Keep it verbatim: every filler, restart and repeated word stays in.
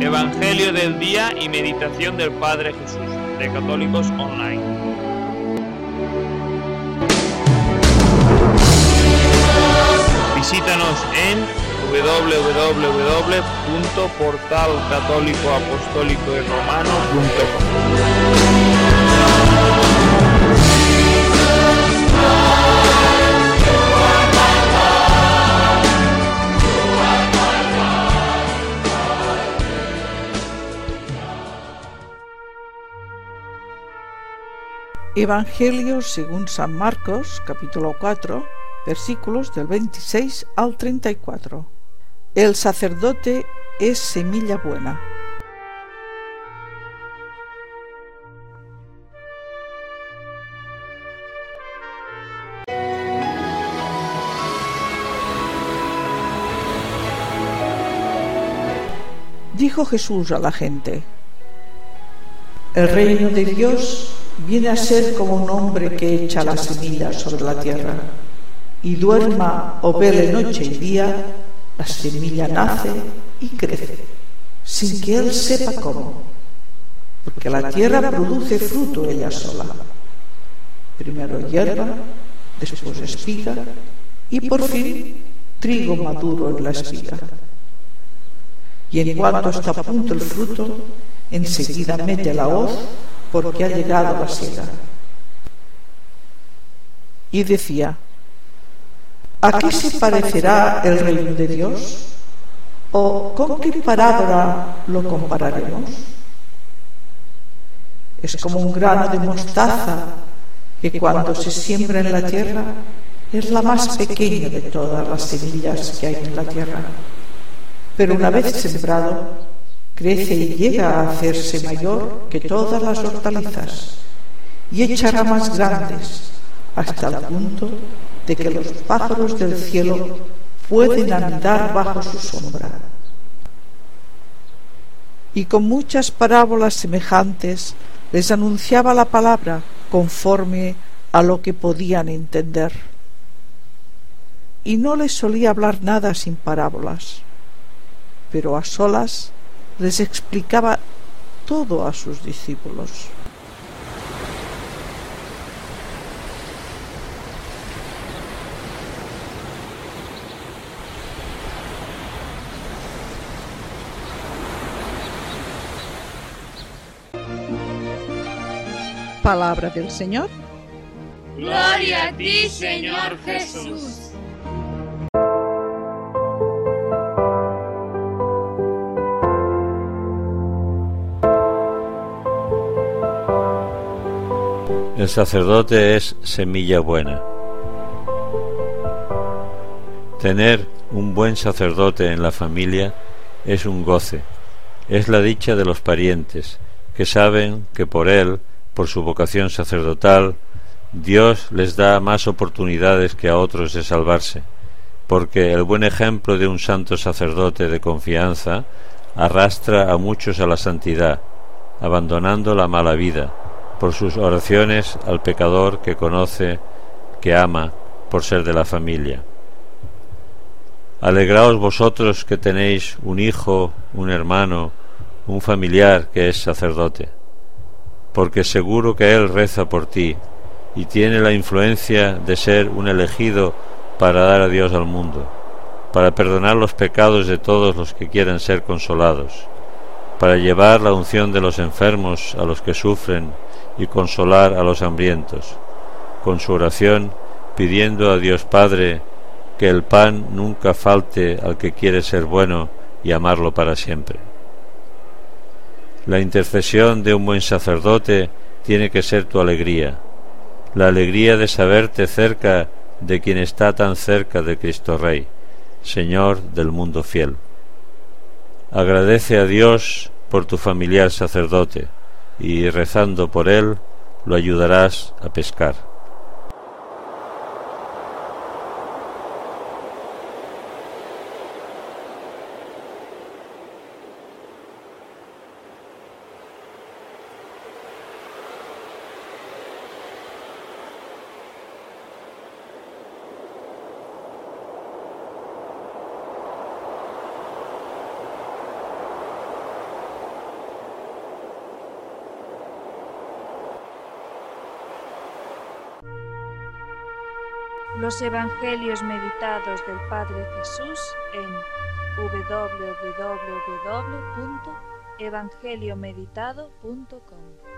Evangelio del día y meditación del Padre Jesús, de Católicos Online. Visítanos en doble u doble u doble u punto portal católico apostólico y romano punto com. Evangelio según San Marcos, capítulo cuatro, versículos del veintiséis al treinta y cuatro. El sacerdote es semilla buena. Dijo Jesús a la gente: el reino de Dios viene a ser como un hombre que echa la semilla sobre la tierra, y duerma o vele noche y día, la semilla nace y crece, sin que él sepa cómo, porque la tierra produce fruto ella sola. Primero hierba, después espiga, y por fin trigo maduro en la espiga. Y en cuanto está a punto el fruto, enseguida mete la hoz, porque ha llegado la siega. Y decía: ¿a qué se parecerá el reino de Dios? ¿O con qué parábola lo compararemos? Es como un grano de mostaza que cuando se siembra en la tierra es la más pequeña de todas las semillas que hay en la tierra. Pero una vez sembrado, crece y llega a hacerse mayor que todas las hortalizas, y echa ramas grandes, hasta el punto de que los pájaros del cielo pueden anidar bajo su sombra. Y con muchas parábolas semejantes les anunciaba la palabra conforme a lo que podían entender. Y no les solía hablar nada sin parábolas, pero a solas les explicaba todo a sus discípulos. Palabra del Señor. Gloria a ti, Señor Jesús. El sacerdote es semilla buena. Tener un buen sacerdote en la familia es un goce, es la dicha de los parientes, que saben que por él, por su vocación sacerdotal, Dios les da más oportunidades que a otros de salvarse, porque el buen ejemplo de un santo sacerdote de confianza arrastra a muchos a la santidad, abandonando la mala vida, por sus oraciones al pecador que conoce, que ama, por ser de la familia. Alegraos vosotros que tenéis un hijo, un hermano, un familiar que es sacerdote, porque seguro que él reza por ti y tiene la influencia de ser un elegido para dar a Dios al mundo, para perdonar los pecados de todos los que quieran ser consolados, para llevar la unción de los enfermos a los que sufren y consolar a los hambrientos, con su oración pidiendo a Dios Padre que el pan nunca falte al que quiere ser bueno y amarlo para siempre. La intercesión de un buen sacerdote tiene que ser tu alegría, la alegría de saberte cerca de quien está tan cerca de Cristo Rey, Señor del mundo fiel. Agradece a Dios por tu familiar sacerdote, y rezando por él lo ayudarás a pescar. Los Evangelios meditados del Padre Jesús en w w w punto evangeliomeditado punto com.